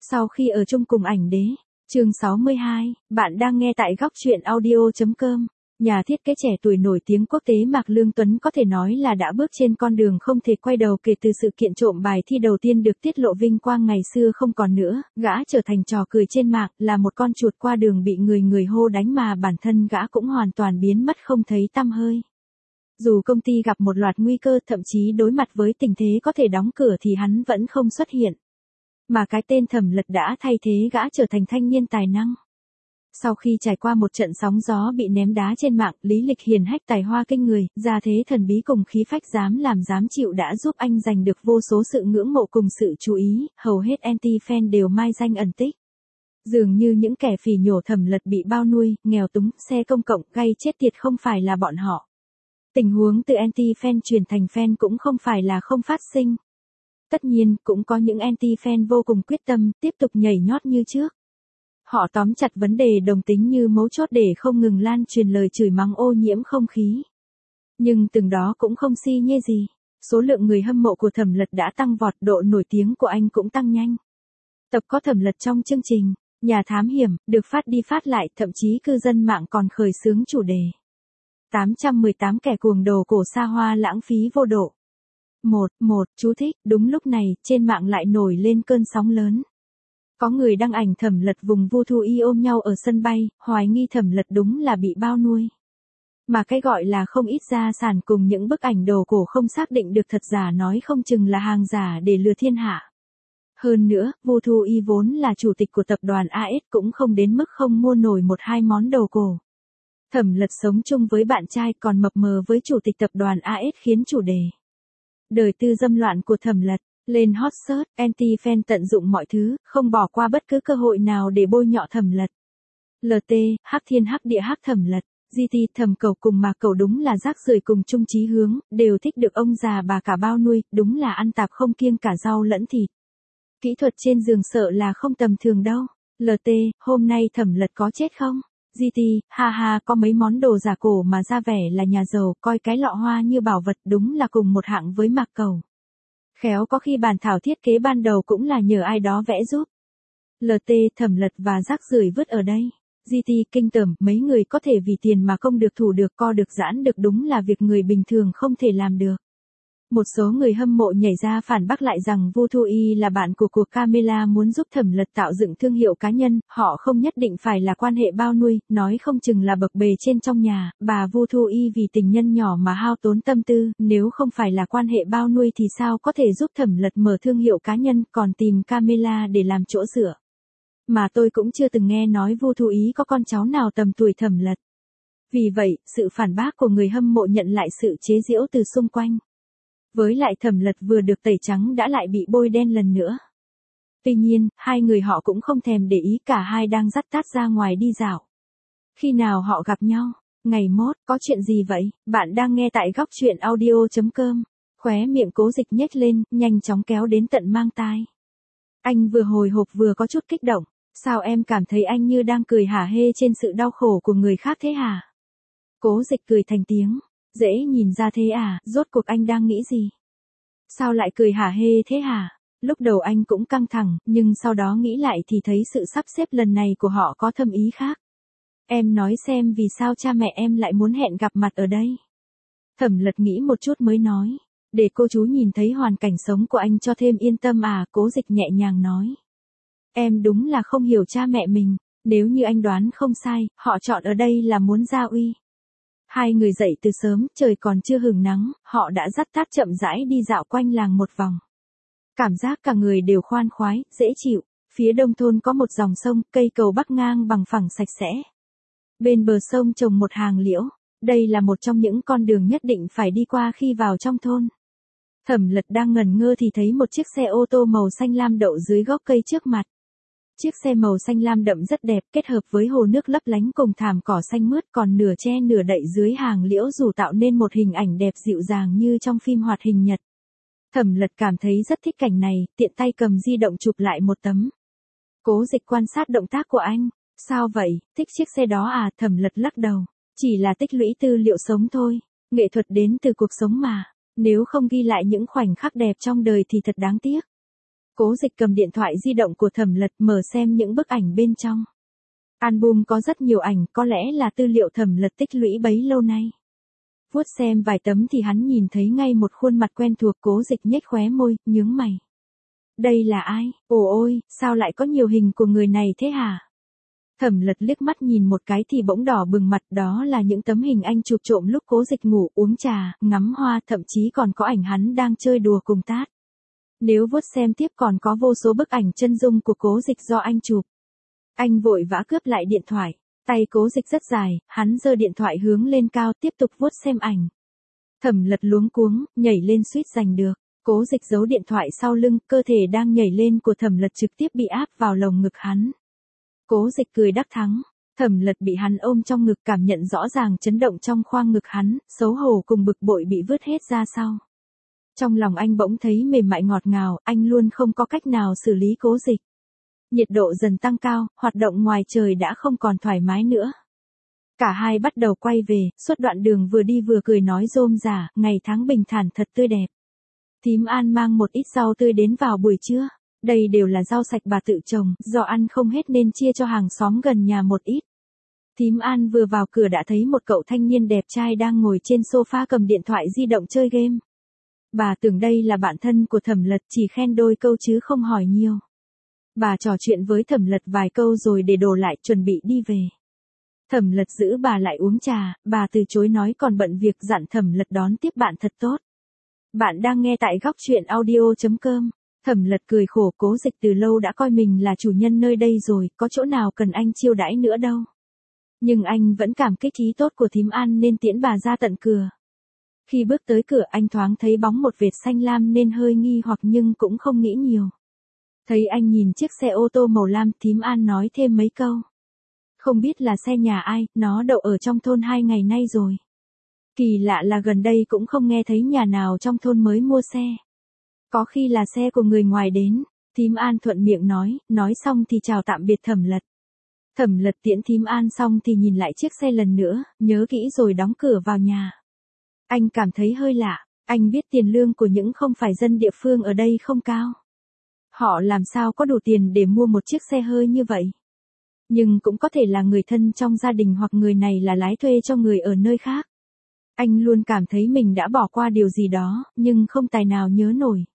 Sau khi ở chung cùng ảnh đế, chương 62, bạn đang nghe tại góc truyện audio.com. Nhà thiết kế trẻ tuổi nổi tiếng quốc tế Mạc Lương Tuấn có thể nói là đã bước trên con đường không thể quay đầu kể từ sự kiện trộm bài thi đầu tiên được tiết lộ vinh quang ngày xưa không còn nữa, gã trở thành trò cười trên mạng, là một con chuột qua đường bị người hô đánh mà bản thân gã cũng hoàn toàn biến mất không thấy tăm hơi. Dù công ty gặp một loạt nguy cơ, thậm chí đối mặt với tình thế có thể đóng cửa thì hắn vẫn không xuất hiện. Mà cái tên Thẩm Lật đã thay thế gã trở thành thanh niên tài năng. Sau khi trải qua một trận sóng gió bị ném đá trên mạng, lý lịch hiền hách tài hoa kinh người, gia thế thần bí cùng khí phách dám làm dám chịu đã giúp anh giành được vô số sự ngưỡng mộ cùng sự chú ý, hầu hết anti-fan đều mai danh ẩn tích. Dường như những kẻ phỉ nhổ Thẩm Lật bị bao nuôi, nghèo túng, xe công cộng, gây chết tiệt không phải là bọn họ. Tình huống từ anti-fan chuyển thành fan cũng không phải là không phát sinh. Tất nhiên, cũng có những anti-fan vô cùng quyết tâm, tiếp tục nhảy nhót như trước. Họ tóm chặt vấn đề đồng tính như mấu chốt để không ngừng lan truyền lời chửi mắng ô nhiễm không khí. Nhưng từng đó cũng không si nhê gì. Số lượng người hâm mộ của Thẩm Lật đã tăng vọt, độ nổi tiếng của anh cũng tăng nhanh. Tập có Thẩm Lật trong chương trình Nhà Thám Hiểm, được phát đi phát lại, thậm chí cư dân mạng còn khởi xướng chủ đề 818 kẻ cuồng đồ cổ xa hoa lãng phí vô độ. Chú thích, đúng lúc này, trên mạng lại nổi lên cơn sóng lớn. Có người đăng ảnh Thẩm Lật vùng Vu Thu Y ôm nhau ở sân bay, hoài nghi Thẩm Lật đúng là bị bao nuôi. Mà cái gọi là không ít gia sản cùng những bức ảnh đồ cổ không xác định được thật giả nói không chừng là hàng giả để lừa thiên hạ. Hơn nữa, Vu Thu Y vốn là chủ tịch của tập đoàn AS cũng không đến mức không mua nổi một hai món đồ cổ. Thẩm Lật sống chung với bạn trai còn mập mờ với chủ tịch tập đoàn AS khiến chủ đề đời tư dâm loạn của Thẩm Lật lên hot search, anti-fan tận dụng mọi thứ, không bỏ qua bất cứ cơ hội nào để bôi nhọ Thẩm Lật. LT, hắc thiên hắc địa hắc Thẩm Lật, GT Thẩm Cẩu cùng Mạc Cẩu đúng là rác rưởi cùng chung chí hướng, đều thích được ông già bà cả bao nuôi, đúng là ăn tạp không kiêng cả rau lẫn thịt. Kỹ thuật trên giường sợ là không tầm thường đâu. LT, hôm nay Thẩm Lật có chết không? GT, ha có mấy món đồ giả cổ mà ra vẻ là nhà giàu, coi cái lọ hoa như bảo vật, đúng là cùng một hạng với Mạc Cẩu. Khéo có khi bản thảo thiết kế ban đầu cũng là nhờ ai đó vẽ giúp. LT, Thẩm Lật và rác rưởi vứt ở đây. GT, kinh tởm, mấy người có thể vì tiền mà công được thủ được co được giãn được đúng là việc người bình thường không thể làm được. Một số người hâm mộ nhảy ra phản bác lại rằng Vu Thu Y là bạn của cuộc Camilla muốn giúp Thẩm Lật tạo dựng thương hiệu cá nhân, họ không nhất định phải là quan hệ bao nuôi, nói không chừng là bậc bề trên trong nhà, bà Vu Thu Y vì tình nhân nhỏ mà hao tốn tâm tư, nếu không phải là quan hệ bao nuôi thì sao có thể giúp Thẩm Lật mở thương hiệu cá nhân, còn tìm Camilla để làm chỗ dựa. Mà tôi cũng chưa từng nghe nói Vu Thu Y có con cháu nào tầm tuổi Thẩm Lật. Vì vậy, sự phản bác của người hâm mộ nhận lại sự chế giễu từ xung quanh. Với lại Thẩm Lật vừa được tẩy trắng đã lại bị bôi đen lần nữa. Tuy nhiên, hai người họ cũng không thèm để ý, cả hai đang dắt tát ra ngoài đi dạo. Khi nào họ gặp nhau? Ngày mốt, có chuyện gì vậy? Bạn đang nghe tại góc truyện audio.com. Khóe miệng Cố Dịch nhếch lên, nhanh chóng kéo đến tận mang tai. Anh vừa hồi hộp vừa có chút kích động. Sao em cảm thấy anh như đang cười hả hê trên sự đau khổ của người khác thế hả? Cố Dịch cười thành tiếng. Dễ nhìn ra thế à, rốt cuộc anh đang nghĩ gì? Sao lại cười hả hê thế hả? Lúc đầu anh cũng căng thẳng, nhưng sau đó nghĩ lại thì thấy sự sắp xếp lần này của họ có thâm ý khác. Em nói xem vì sao cha mẹ em lại muốn hẹn gặp mặt ở đây? Thẩm Lật nghĩ một chút mới nói. Để cô chú nhìn thấy hoàn cảnh sống của anh cho thêm yên tâm à, Cố Dịch nhẹ nhàng nói. Em đúng là không hiểu cha mẹ mình, nếu như anh đoán không sai, họ chọn ở đây là muốn gia uy. Hai người dậy từ sớm, trời còn chưa hửng nắng, họ đã dắt tát chậm rãi đi dạo quanh làng một vòng. Cảm giác cả người đều khoan khoái, dễ chịu. Phía đông thôn có một dòng sông, cây cầu bắc ngang bằng phẳng sạch sẽ. Bên bờ sông trồng một hàng liễu, đây là một trong những con đường nhất định phải đi qua khi vào trong thôn. Thẩm Lật đang ngẩn ngơ thì thấy một chiếc xe ô tô màu xanh lam đậu dưới gốc cây trước mặt. Chiếc xe màu xanh lam đậm rất đẹp, kết hợp với hồ nước lấp lánh cùng thảm cỏ xanh mướt, còn nửa che nửa đậy dưới hàng liễu rủ tạo nên một hình ảnh đẹp dịu dàng như trong phim hoạt hình Nhật. Thẩm Lật cảm thấy rất thích cảnh này, tiện tay cầm di động chụp lại một tấm. Cố Dịch quan sát động tác của anh. Sao vậy, thích chiếc xe đó à? Thẩm Lật lắc đầu. Chỉ là tích lũy tư liệu sống thôi. Nghệ thuật đến từ cuộc sống mà. Nếu không ghi lại những khoảnh khắc đẹp trong đời thì thật đáng tiếc. Cố Dịch cầm điện thoại di động của Thẩm Lật mở xem những bức ảnh bên trong. Album có rất nhiều ảnh, có lẽ là tư liệu Thẩm Lật tích lũy bấy lâu nay. Vuốt xem vài tấm thì hắn nhìn thấy ngay một khuôn mặt quen thuộc. Cố Dịch nhếch khóe môi, nhướng mày. Đây là ai? Ồ ôi, sao lại có nhiều hình của người này thế hả? Thẩm Lật liếc mắt nhìn một cái thì bỗng đỏ bừng mặt, đó là những tấm hình anh chụp trộm lúc Cố Dịch ngủ, uống trà, ngắm hoa, thậm chí còn có ảnh hắn đang chơi đùa cùng Tát. Nếu vuốt xem tiếp còn có vô số bức ảnh chân dung của Cố Dịch do anh chụp. Anh vội vã cướp lại điện thoại, tay Cố Dịch rất dài, hắn giơ điện thoại hướng lên cao tiếp tục vuốt xem ảnh. Thẩm Lật luống cuống, nhảy lên suýt giành được. Cố Dịch giấu điện thoại sau lưng, cơ thể đang nhảy lên của Thẩm Lật trực tiếp bị áp vào lồng ngực hắn. Cố Dịch cười đắc thắng, Thẩm Lật bị hắn ôm trong ngực, cảm nhận rõ ràng chấn động trong khoang ngực hắn, xấu hổ cùng bực bội bị vứt hết ra sau. Trong lòng anh bỗng thấy mềm mại ngọt ngào, anh luôn không có cách nào xử lý Cố Dịch. Nhiệt độ dần tăng cao, hoạt động ngoài trời đã không còn thoải mái nữa. Cả hai bắt đầu quay về, suốt đoạn đường vừa đi vừa cười nói rôm rả, ngày tháng bình thản thật tươi đẹp. Thím An mang một ít rau tươi đến vào buổi trưa. Đây đều là rau sạch bà tự trồng, do ăn không hết nên chia cho hàng xóm gần nhà một ít. Thím An vừa vào cửa đã thấy một cậu thanh niên đẹp trai đang ngồi trên sofa cầm điện thoại di động chơi game. Bà tưởng đây là bạn thân của Thẩm Lật, chỉ khen đôi câu chứ không hỏi nhiều. Bà trò chuyện với Thẩm Lật vài câu rồi để đồ lại chuẩn bị đi về. Thẩm Lật giữ bà lại uống trà, bà từ chối nói còn bận việc, dặn Thẩm Lật đón tiếp bạn thật tốt. Bạn đang nghe tại góc truyện audio.com. Thẩm Lật cười khổ, Cố Dịch từ lâu đã coi mình là chủ nhân nơi đây rồi, có chỗ nào cần anh chiêu đãi nữa đâu. Nhưng anh vẫn cảm kích ý tốt của thím An nên tiễn bà ra tận cửa. Khi bước tới cửa anh thoáng thấy bóng một vệt xanh lam nên hơi nghi hoặc nhưng cũng không nghĩ nhiều. Thấy anh nhìn chiếc xe ô tô màu lam, thím An nói thêm mấy câu. Không biết là xe nhà ai, nó đậu ở trong thôn 2 ngày nay rồi. Kỳ lạ là gần đây cũng không nghe thấy nhà nào trong thôn mới mua xe. Có khi là xe của người ngoài đến, thím An thuận miệng nói xong thì chào tạm biệt Thẩm Lật. Thẩm Lật tiễn thím An xong thì nhìn lại chiếc xe lần nữa, nhớ kỹ rồi đóng cửa vào nhà. Anh cảm thấy hơi lạ, anh biết tiền lương của những không phải dân địa phương ở đây không cao. Họ làm sao có đủ tiền để mua một chiếc xe hơi như vậy? Nhưng cũng có thể là người thân trong gia đình hoặc người này là lái thuê cho người ở nơi khác. Anh luôn cảm thấy mình đã bỏ qua điều gì đó, nhưng không tài nào nhớ nổi.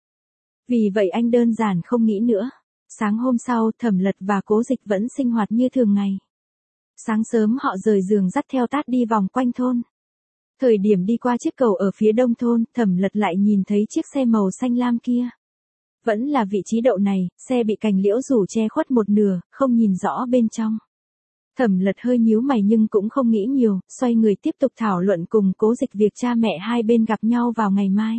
Vì vậy anh đơn giản không nghĩ nữa. Sáng hôm sau, Thẩm Lật và Cố Dịch vẫn sinh hoạt như thường ngày. Sáng sớm họ rời giường dắt theo Tát đi vòng quanh thôn. Thời điểm đi qua chiếc cầu ở phía đông thôn, Thẩm Lật lại nhìn thấy chiếc xe màu xanh lam kia. Vẫn là vị trí đậu này, xe bị cành liễu rủ che khuất một nửa, không nhìn rõ bên trong. Thẩm Lật hơi nhíu mày nhưng cũng không nghĩ nhiều, xoay người tiếp tục thảo luận cùng Cố Dịch việc cha mẹ hai bên gặp nhau vào ngày mai.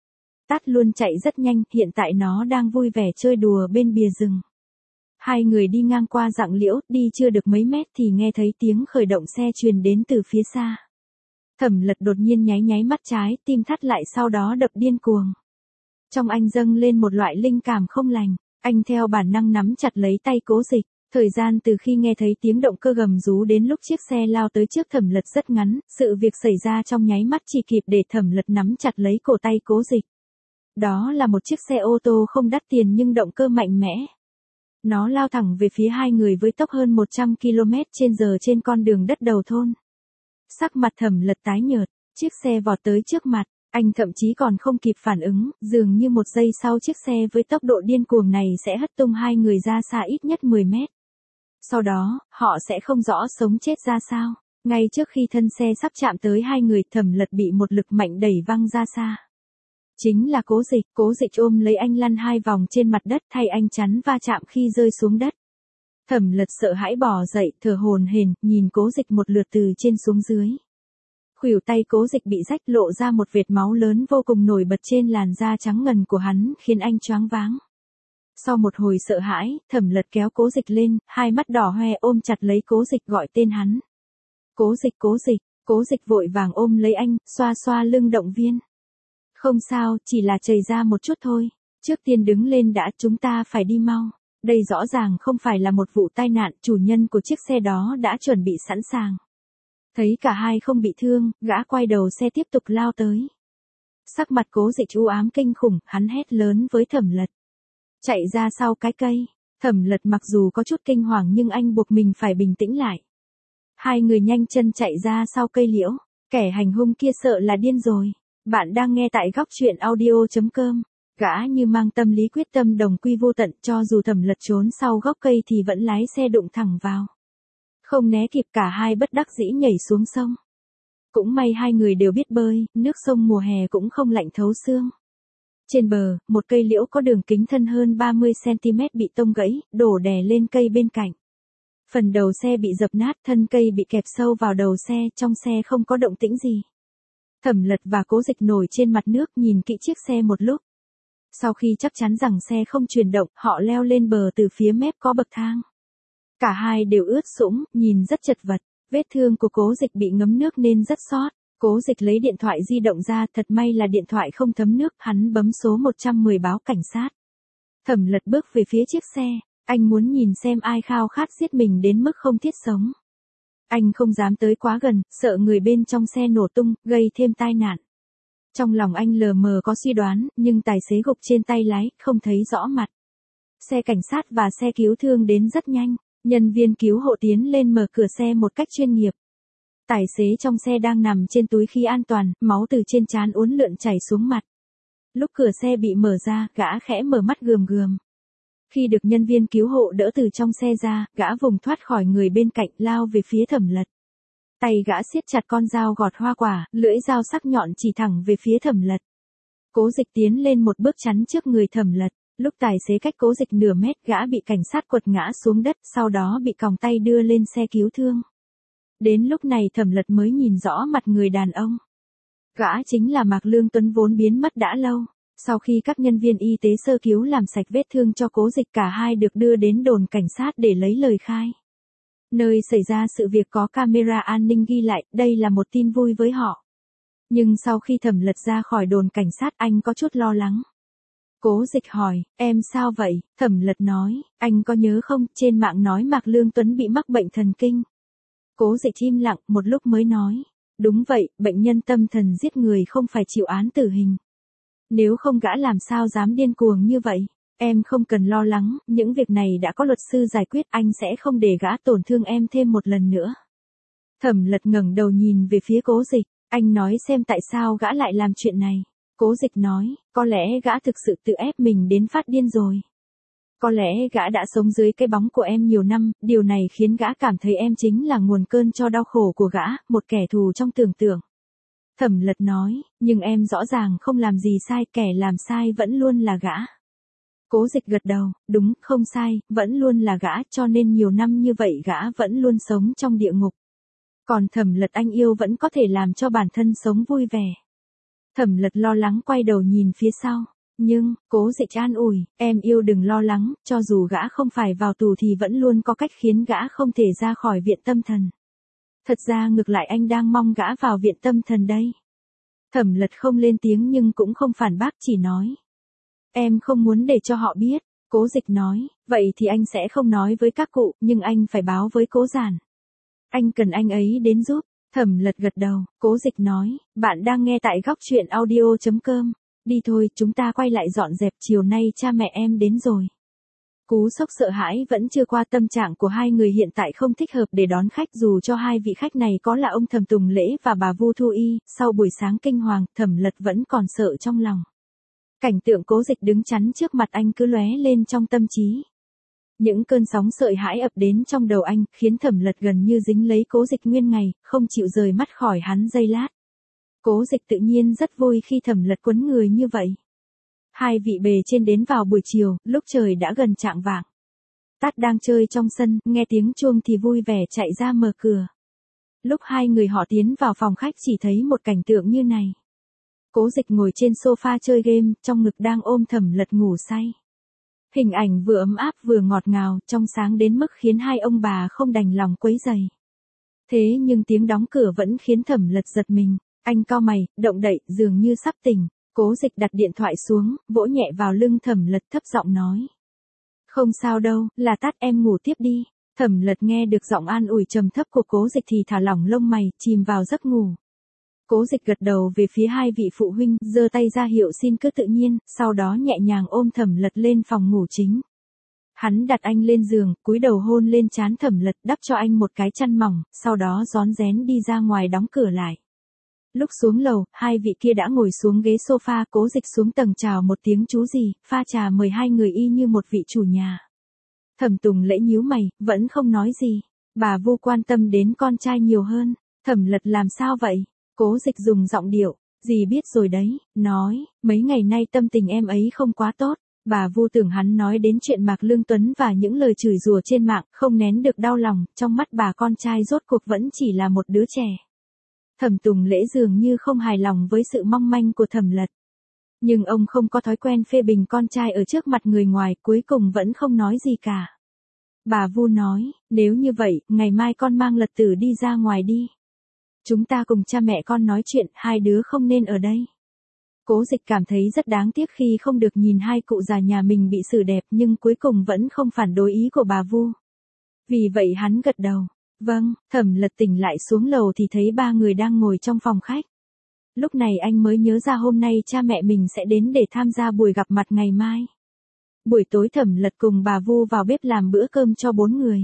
Tát luôn chạy rất nhanh, hiện tại nó đang vui vẻ chơi đùa bên bìa rừng. Hai người đi ngang qua rặng liễu, đi chưa được mấy mét thì nghe thấy tiếng khởi động xe truyền đến từ phía xa. Thẩm Lật đột nhiên nháy nháy mắt trái, tim thắt lại sau đó đập điên cuồng. Trong anh dâng lên một loại linh cảm không lành, anh theo bản năng nắm chặt lấy tay Cố Dịch. Thời gian từ khi nghe thấy tiếng động cơ gầm rú đến lúc chiếc xe lao tới trước Thẩm Lật rất ngắn, sự việc xảy ra trong nháy mắt chỉ kịp để Thẩm Lật nắm chặt lấy cổ tay Cố Dịch. Đó là một chiếc xe ô tô không đắt tiền nhưng động cơ mạnh mẽ. Nó lao thẳng về phía hai người với tốc hơn 100 km/h trên con đường đất đầu thôn. Sắc mặt Thẩm Lật tái nhợt, chiếc xe vọt tới trước mặt, anh thậm chí còn không kịp phản ứng, dường như một giây sau chiếc xe với tốc độ điên cuồng này sẽ hất tung hai người ra xa ít nhất 10 mét. Sau đó, họ sẽ không rõ sống chết ra sao. Ngay trước khi thân xe sắp chạm tới hai người, Thẩm Lật bị một lực mạnh đẩy văng ra xa. Chính là Cố Dịch ôm lấy anh lăn hai vòng trên mặt đất thay anh chắn va chạm khi rơi xuống đất. Thẩm Lật sợ hãi bò dậy, thở hổn hển, nhìn Cố Dịch một lượt từ trên xuống dưới. Khuỷu tay Cố Dịch bị rách, lộ ra một vệt máu lớn vô cùng nổi bật trên làn da trắng ngần của hắn, khiến anh choáng váng. Sau một hồi sợ hãi, Thẩm Lật kéo Cố Dịch lên, hai mắt đỏ hoe ôm chặt lấy Cố Dịch gọi tên hắn. Cố Dịch vội vàng ôm lấy anh, xoa xoa lưng động viên. Không sao, chỉ là chảy ra một chút thôi. Trước tiên đứng lên đã, chúng ta phải đi mau. Đây rõ ràng không phải là một vụ tai nạn, chủ nhân của chiếc xe đó đã chuẩn bị sẵn sàng. Thấy cả hai không bị thương, gã quay đầu xe tiếp tục lao tới. Sắc mặt Cố Dịch u ám kinh khủng, hắn hét lớn với Thẩm Lật. chạy ra sau cái cây. Thẩm Lật mặc dù có chút kinh hoàng nhưng anh buộc mình phải bình tĩnh lại. Hai người nhanh chân chạy ra sau cây liễu, kẻ hành hung kia sợ là điên rồi. Bạn đang nghe tại góc truyện audio.com. Gã như mang tâm lý quyết tâm đồng quy vô tận, cho dù Thẩm Lật trốn sau gốc cây thì vẫn lái xe đụng thẳng vào. Không né kịp, cả hai bất đắc dĩ nhảy xuống sông. Cũng may hai người đều biết bơi, nước sông mùa hè cũng không lạnh thấu xương. Trên bờ, một cây liễu có đường kính thân hơn 30 cm bị tông gãy, đổ đè lên cây bên cạnh. Phần đầu xe bị dập nát, thân cây bị kẹp sâu vào đầu xe, trong xe không có động tĩnh gì. Thẩm Lật và Cố Dịch nổi trên mặt nước nhìn kỹ chiếc xe một lúc. Sau khi chắc chắn rằng xe không chuyển động, họ leo lên bờ từ phía mép có bậc thang. Cả hai đều ướt sũng, nhìn rất chật vật. Vết thương của Cố Dịch bị ngấm nước nên rất xót. Cố Dịch lấy điện thoại di động ra, thật may là điện thoại không thấm nước, hắn bấm số 110 báo cảnh sát. Thẩm Lật bước về phía chiếc xe, anh muốn nhìn xem ai khao khát giết mình đến mức không thiết sống. Anh không dám tới quá gần, sợ người bên trong xe nổ tung, gây thêm tai nạn. Trong lòng anh lờ mờ có suy đoán, nhưng tài xế gục trên tay lái, không thấy rõ mặt. Xe cảnh sát và xe cứu thương đến rất nhanh, nhân viên cứu hộ tiến lên mở cửa xe một cách chuyên nghiệp. Tài xế trong xe đang nằm trên túi khí an toàn, máu từ trên trán uốn lượn chảy xuống mặt. Lúc cửa xe bị mở ra, gã khẽ mở mắt gườm gườm. Khi được nhân viên cứu hộ đỡ từ trong xe ra, gã vùng thoát khỏi người bên cạnh, lao về phía Thẩm Lật. Tay gã siết chặt con dao gọt hoa quả, lưỡi dao sắc nhọn chỉ thẳng về phía Thẩm Lật. Cố Dịch tiến lên một bước chắn trước người Thẩm Lật. Lúc tài xế cách Cố Dịch nửa mét, gã bị cảnh sát quật ngã xuống đất, sau đó bị còng tay đưa lên xe cứu thương. Đến lúc này Thẩm Lật mới nhìn rõ mặt người đàn ông. Gã chính là Mạc Lương Tuấn vốn biến mất đã lâu. Sau khi các nhân viên y tế sơ cứu làm sạch vết thương cho Cố Dịch, cả hai được đưa đến đồn cảnh sát để lấy lời khai. Nơi xảy ra sự việc có camera an ninh ghi lại, đây là một tin vui với họ. Nhưng sau khi Thẩm Lật ra khỏi đồn cảnh sát, anh có chút lo lắng. Cố Dịch hỏi, em sao vậy? Thẩm Lật nói, anh có nhớ không, trên mạng nói Mạc Lương Tuấn bị mắc bệnh thần kinh. Cố Dịch im lặng một lúc mới nói, đúng vậy, bệnh nhân tâm thần giết người không phải chịu án tử hình. Nếu không gã làm sao dám điên cuồng như vậy? Em không cần lo lắng, những việc này đã có luật sư giải quyết, anh sẽ không để gã tổn thương em thêm một lần nữa. Thẩm Lật ngẩng đầu nhìn về phía Cố Dịch, anh nói xem tại sao gã lại làm chuyện này. Cố Dịch nói, có lẽ gã thực sự tự ép mình đến phát điên rồi. Có lẽ gã đã sống dưới cái bóng của em nhiều năm, điều này khiến gã cảm thấy em chính là nguồn cơn cho đau khổ của gã, một kẻ thù trong tưởng tượng. Thẩm Lật nói, nhưng em rõ ràng không làm gì sai, kẻ làm sai vẫn luôn là gã. Cố Dịch gật đầu, đúng, không sai, vẫn luôn là gã, cho nên nhiều năm như vậy gã vẫn luôn sống trong địa ngục. Còn Thẩm Lật anh yêu vẫn có thể làm cho bản thân sống vui vẻ. Thẩm Lật lo lắng quay đầu nhìn phía sau, nhưng, Cố Dịch an ủi, em yêu đừng lo lắng, cho dù gã không phải vào tù thì vẫn luôn có cách khiến gã không thể ra khỏi viện tâm thần. Thật ra ngược lại anh đang mong gã vào viện tâm thần đây. Thẩm Lật không lên tiếng nhưng cũng không phản bác, chỉ nói. Em không muốn để cho họ biết. Cố Dịch nói, vậy thì anh sẽ không nói với các cụ, nhưng anh phải báo với Cố Giản. Anh cần anh ấy đến giúp. Thẩm Lật gật đầu, Cố Dịch nói, bạn đang nghe tại góc truyện audio.com. Đi thôi, chúng ta quay lại dọn dẹp, chiều nay cha mẹ em đến rồi. Cú sốc sợ hãi vẫn chưa qua, tâm trạng của hai người hiện tại không thích hợp để đón khách, dù cho hai vị khách này có là ông Thẩm Tùng Lễ và bà Vu Thu Y. Sau buổi sáng kinh hoàng, Thẩm Lật vẫn còn sợ trong lòng. Cảnh tượng Cố Dịch đứng chắn trước mặt anh cứ lóe lên trong tâm trí. Những cơn sóng sợ hãi ập đến trong đầu anh, khiến Thẩm Lật gần như dính lấy Cố Dịch nguyên ngày, không chịu rời mắt khỏi hắn giây lát. Cố Dịch tự nhiên rất vui khi Thẩm Lật quấn người như vậy. Hai vị bề trên đến vào buổi chiều, lúc trời đã gần chạng vạng. Tát đang chơi trong sân, nghe tiếng chuông thì vui vẻ chạy ra mở cửa. Lúc hai người họ tiến vào phòng khách chỉ thấy một cảnh tượng như này. Cố Dịch ngồi trên sofa chơi game, trong ngực đang ôm Thẩm Lật ngủ say. Hình ảnh vừa ấm áp vừa ngọt ngào, trong sáng đến mức khiến hai ông bà không đành lòng quấy rầy. Thế nhưng tiếng đóng cửa vẫn khiến Thẩm Lật giật mình, anh cau mày, động đậy, dường như sắp tỉnh. Cố Dịch đặt điện thoại xuống, vỗ nhẹ vào lưng Thẩm Lật, thấp giọng nói. Không sao đâu, là Tát, em ngủ tiếp đi. Thẩm Lật nghe được giọng an ủi trầm thấp của Cố Dịch thì thả lỏng lông mày, chìm vào giấc ngủ. Cố Dịch gật đầu về phía hai vị phụ huynh, giơ tay ra hiệu xin cứ tự nhiên, sau đó nhẹ nhàng ôm Thẩm Lật lên phòng ngủ chính. Hắn đặt anh lên giường, cúi đầu hôn lên trán Thẩm Lật, đắp cho anh một cái chăn mỏng, sau đó rón rén đi ra ngoài đóng cửa lại. Lúc xuống lầu, hai vị kia đã ngồi xuống ghế sofa, Cố Dịch xuống tầng chào một tiếng chú gì, pha trà mời hai người y như một vị chủ nhà. Thẩm Tùng Lễ nhíu mày, vẫn không nói gì. Bà Vu quan tâm đến con trai nhiều hơn. Thẩm Lật làm sao vậy? Cố Dịch dùng giọng điệu, dì biết rồi đấy, nói, mấy ngày nay tâm tình em ấy không quá tốt. Bà Vu tưởng hắn nói đến chuyện Mạc Lương Tuấn và những lời chửi rủa trên mạng, không nén được đau lòng, trong mắt bà con trai rốt cuộc vẫn chỉ là một đứa trẻ. Thẩm Tùng Lễ dường như không hài lòng với sự mong manh của Thẩm Lật. Nhưng ông không có thói quen phê bình con trai ở trước mặt người ngoài, cuối cùng vẫn không nói gì cả. Bà Vu nói, nếu như vậy, ngày mai con mang Lật Tử đi ra ngoài đi. Chúng ta cùng cha mẹ con nói chuyện, hai đứa không nên ở đây. Cố Dịch cảm thấy rất đáng tiếc khi không được nhìn hai cụ già nhà mình bị xử đẹp, nhưng cuối cùng vẫn không phản đối ý của bà Vu. Vì vậy hắn gật đầu. Vâng. Thẩm Lật tỉnh lại xuống lầu thì thấy ba người đang ngồi trong phòng khách. Lúc này anh mới nhớ ra hôm nay cha mẹ mình sẽ đến để tham gia buổi gặp mặt ngày mai. Buổi tối Thẩm Lật cùng bà Vu vào bếp làm bữa cơm cho 4 người.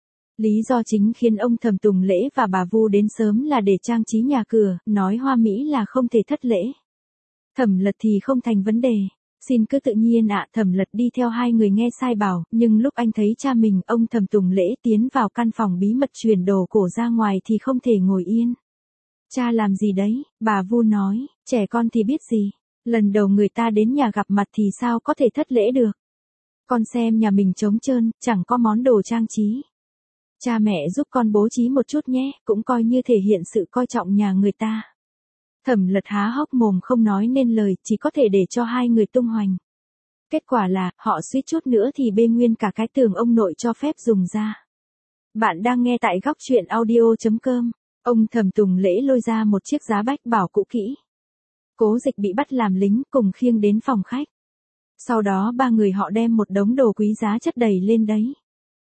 Lý do chính khiến ông Thẩm Tùng Lễ và bà Vu đến sớm là để trang trí nhà cửa, nói hoa mỹ là không thể thất lễ. Thẩm Lật thì không thành vấn đề. Xin cứ tự nhiên ạ. Thẩm Lật đi theo hai người nghe sai bảo, nhưng lúc anh thấy cha mình, ông Thẩm Tùng Lễ tiến vào căn phòng bí mật chuyển đồ cổ ra ngoài thì không thể ngồi yên. Cha làm gì đấy? Bà Vu nói, trẻ con thì biết gì. Lần đầu người ta đến nhà gặp mặt thì sao có thể thất lễ được. Con xem nhà mình trống trơn, chẳng có món đồ trang trí. Cha mẹ giúp con bố trí một chút nhé, cũng coi như thể hiện sự coi trọng nhà người ta. Thẩm Lật há hốc mồm không nói nên lời, chỉ có thể để cho hai người tung hoành. Kết quả là, họ suýt chút nữa thì bê nguyên cả cái tường ông nội cho phép dùng ra. Bạn đang nghe tại góc truyện audio.com. Ông Thẩm Tùng Lễ lôi ra một chiếc giá bách bảo cũ kỹ. Cố Dịch bị bắt làm lính cùng khiêng đến phòng khách. Sau đó ba người họ đem một đống đồ quý giá chất đầy lên đấy.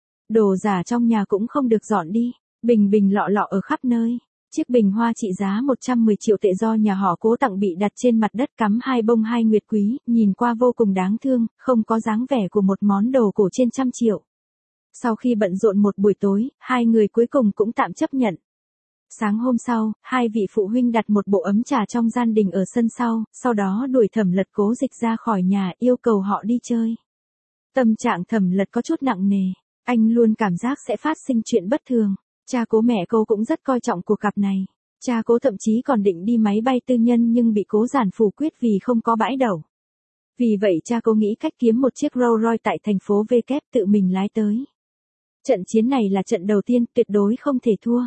Đồ giả trong nhà cũng không được dọn đi, bình bình lọ lọ ở khắp nơi. Chiếc bình hoa trị giá 110 triệu tệ do nhà họ Cố tặng bị đặt trên mặt đất cắm hai bông hai nguyệt quý, nhìn qua vô cùng đáng thương, không có dáng vẻ của một món đồ cổ trên 100 triệu. Sau khi bận rộn một buổi tối, hai người cuối cùng cũng tạm chấp nhận. Sáng hôm sau, hai vị phụ huynh đặt một bộ ấm trà trong gian đình ở sân sau đó đuổi Thẩm Lật Cố Dịch ra khỏi nhà, yêu cầu họ đi chơi. Tâm trạng Thẩm Lật có chút nặng nề, anh luôn cảm giác sẽ phát sinh chuyện bất thường. Cha Cố mẹ Cố cũng rất coi trọng cuộc gặp này. Cha Cố thậm chí còn định đi máy bay tư nhân nhưng bị Cố giản phủ quyết vì không có bãi đậu. Vì vậy cha Cố nghĩ cách kiếm một chiếc Rolls Royce tại thành phố V kép tự mình lái tới. Trận chiến này là trận đầu tiên, tuyệt đối không thể thua.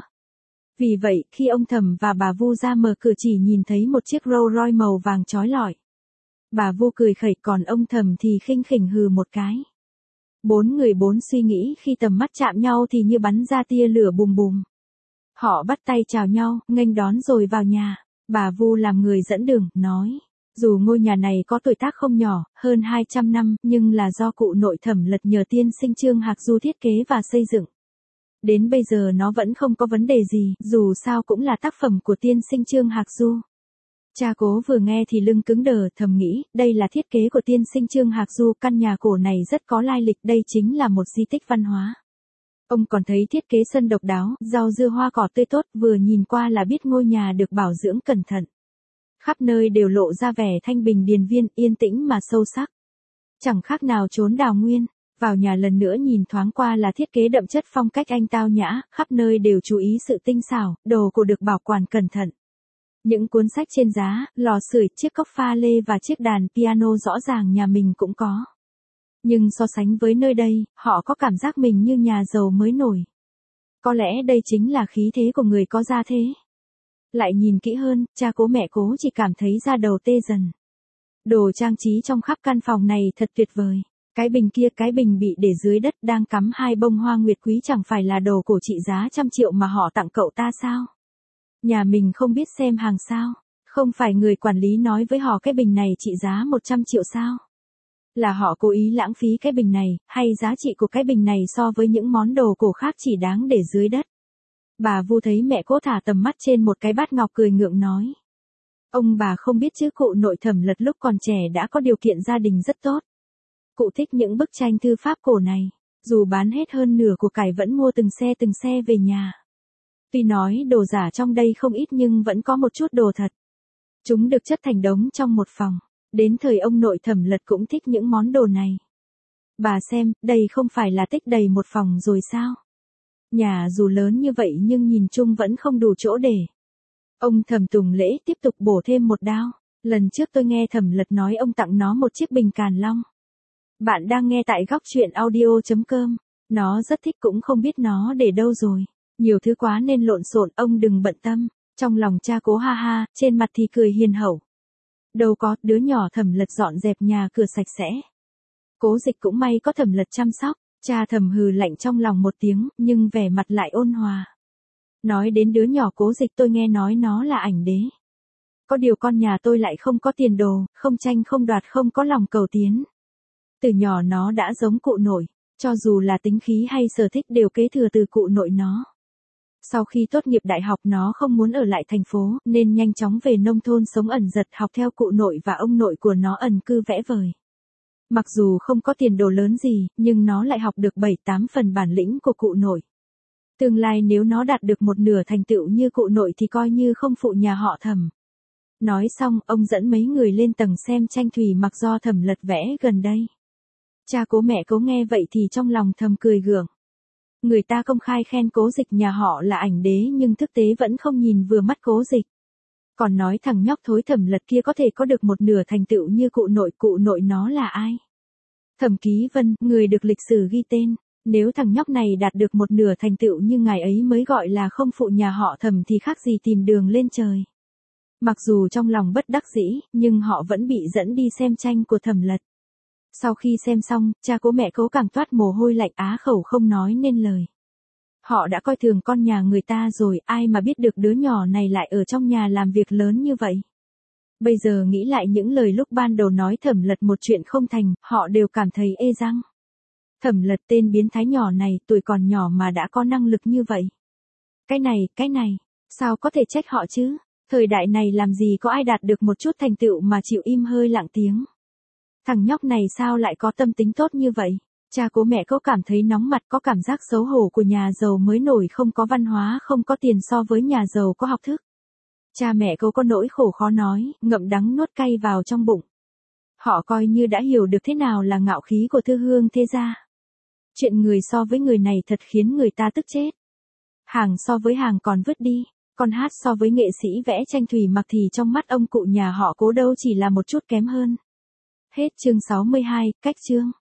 Vì vậy, khi ông Thẩm và bà Vu ra mở cửa chỉ nhìn thấy một chiếc Rolls Royce màu vàng chói lọi. Bà Vu cười khẩy, còn ông Thẩm thì khinh khỉnh hừ một cái. Bốn người bốn suy nghĩ khi tầm mắt chạm nhau thì như bắn ra tia lửa bùm bùm. Họ bắt tay chào nhau, nghênh đón rồi vào nhà. Bà Vu làm người dẫn đường, nói, dù ngôi nhà này có tuổi tác không nhỏ, hơn 200 năm, nhưng là do cụ nội Thẩm Lật nhờ tiên sinh Trương Hạc Du thiết kế và xây dựng. Đến bây giờ nó vẫn không có vấn đề gì, dù sao cũng là tác phẩm của tiên sinh Trương Hạc Du. Cha Cố vừa nghe thì lưng cứng đờ, thầm nghĩ, đây là thiết kế của tiên sinh Trương Hạc Du, căn nhà cổ này rất có lai lịch, đây chính là một di tích văn hóa. Ông còn thấy thiết kế sân độc đáo, rau dưa hoa cỏ tươi tốt, vừa nhìn qua là biết ngôi nhà được bảo dưỡng cẩn thận. Khắp nơi đều lộ ra vẻ thanh bình điền viên, yên tĩnh mà sâu sắc. Chẳng khác nào chốn đào nguyên. Vào nhà lần nữa nhìn thoáng qua là thiết kế đậm chất phong cách Anh tao nhã, khắp nơi đều chú ý sự tinh xảo, đồ cổ được bảo quản cẩn thận. Những cuốn sách trên giá, lò sưởi, chiếc cốc pha lê và chiếc đàn piano rõ ràng nhà mình cũng có. Nhưng so sánh với nơi đây, họ có cảm giác mình như nhà giàu mới nổi. Có lẽ đây chính là khí thế của người có gia thế. Lại nhìn kỹ hơn, cha Cố mẹ Cố chỉ cảm thấy da đầu tê dần. Đồ trang trí trong khắp căn phòng này thật tuyệt vời. Cái bình kia, cái bình bị để dưới đất đang cắm hai bông hoa nguyệt quý chẳng phải là đồ cổ trị giá 100 triệu mà họ tặng cậu ta sao? Nhà mình không biết xem hàng sao? Không phải người quản lý nói với họ cái bình này trị giá 100 triệu sao? Là họ cố ý lãng phí cái bình này, hay giá trị của cái bình này so với những món đồ cổ khác chỉ đáng để dưới đất? Bà Vu thấy mẹ Cố thả tầm mắt trên một cái bát ngọc cười ngượng nói, Ông bà không biết chứ cụ nội Thẩm Lật lúc còn trẻ đã có điều kiện gia đình rất tốt. Cụ thích những bức tranh thư pháp cổ này, dù bán hết hơn nửa của cải vẫn mua từng xe về nhà. Tuy nói đồ giả trong đây không ít nhưng vẫn có một chút đồ thật. Chúng được chất thành đống trong một phòng. Đến thời ông nội Thẩm Lật cũng thích những món đồ này. Bà xem, đây không phải là tích đầy một phòng rồi sao? Nhà dù lớn như vậy nhưng nhìn chung vẫn không đủ chỗ để. Ông Thẩm Tùng Lễ tiếp tục bổ thêm một đao. Lần trước tôi nghe Thẩm Lật nói ông tặng nó một chiếc bình Càn Long. Bạn đang nghe tại góc truyện audio.com. Nó rất thích cũng không biết nó để đâu rồi. Nhiều thứ quá nên lộn xộn, ông đừng bận tâm. Trong lòng cha Cố ha ha, trên mặt thì cười hiền hậu. Đâu có, đứa nhỏ Thẩm Lật dọn dẹp nhà cửa sạch sẽ. Cố Dịch cũng may có Thẩm Lật chăm sóc. Cha thầm hừ lạnh trong lòng một tiếng, nhưng vẻ mặt lại ôn hòa. Nói đến đứa nhỏ Cố Dịch, tôi nghe nói nó là ảnh đế. Có điều con nhà tôi lại không có tiền đồ, không tranh không đoạt, không có lòng cầu tiến. Từ nhỏ nó đã giống cụ nội, cho dù là tính khí hay sở thích đều kế thừa từ cụ nội nó. Sau khi tốt nghiệp đại học nó không muốn ở lại thành phố, nên nhanh chóng về nông thôn sống ẩn dật, học theo cụ nội và ông nội của nó ẩn cư vẽ vời. Mặc dù không có tiền đồ lớn gì, nhưng nó lại học được 7-8 phần bản lĩnh của cụ nội. Tương lai nếu nó đạt được một nửa thành tựu như cụ nội thì coi như không phụ nhà họ Thẩm. Nói xong, ông dẫn mấy người lên tầng xem tranh thủy mặc do Thẩm Lật vẽ gần đây. Cha Cố mẹ Cố nghe vậy thì trong lòng thầm cười gượng. Người ta công khai khen Cố Dịch nhà họ là ảnh đế nhưng thực tế vẫn không nhìn vừa mắt Cố Dịch. Còn nói thằng nhóc thối Thẩm Lật kia có thể có được một nửa thành tựu như cụ nội nó là ai? Thẩm Ký Vân, người được lịch sử ghi tên. Nếu thằng nhóc này đạt được một nửa thành tựu như ngài ấy mới gọi là không phụ nhà họ Thẩm thì khác gì tìm đường lên trời. Mặc dù trong lòng bất đắc dĩ, nhưng họ vẫn bị dẫn đi xem tranh của Thẩm Lật. Sau khi xem xong, cha Cố mẹ Cố càng toát mồ hôi lạnh, á khẩu không nói nên lời. Họ đã coi thường con nhà người ta rồi, ai mà biết được đứa nhỏ này lại ở trong nhà làm việc lớn như vậy. Bây giờ nghĩ lại những lời lúc ban đầu nói Thẩm Lật một chuyện không thành, họ đều cảm thấy ê răng. Thẩm Lật tên biến thái nhỏ này, tuổi còn nhỏ mà đã có năng lực như vậy. Cái này, sao có thể trách họ chứ? Thời đại này làm gì có ai đạt được một chút thành tựu mà chịu im hơi lặng tiếng. Thằng nhóc này sao lại có tâm tính tốt như vậy? Cha Cố mẹ Cố cảm thấy nóng mặt, có cảm giác xấu hổ của nhà giàu mới nổi không có văn hóa không có tiền so với nhà giàu có học thức. Cha mẹ Cố có nỗi khổ khó nói, ngậm đắng nuốt cay vào trong bụng. Họ coi như đã hiểu được thế nào là ngạo khí của thư hương thế gia. Chuyện người so với người này thật khiến người ta tức chết. Hàng so với hàng còn vứt đi, con hát so với nghệ sĩ vẽ tranh thủy mặc thì trong mắt ông cụ nhà họ Cố đâu chỉ là một chút kém hơn. Hết chương 62, cách chương.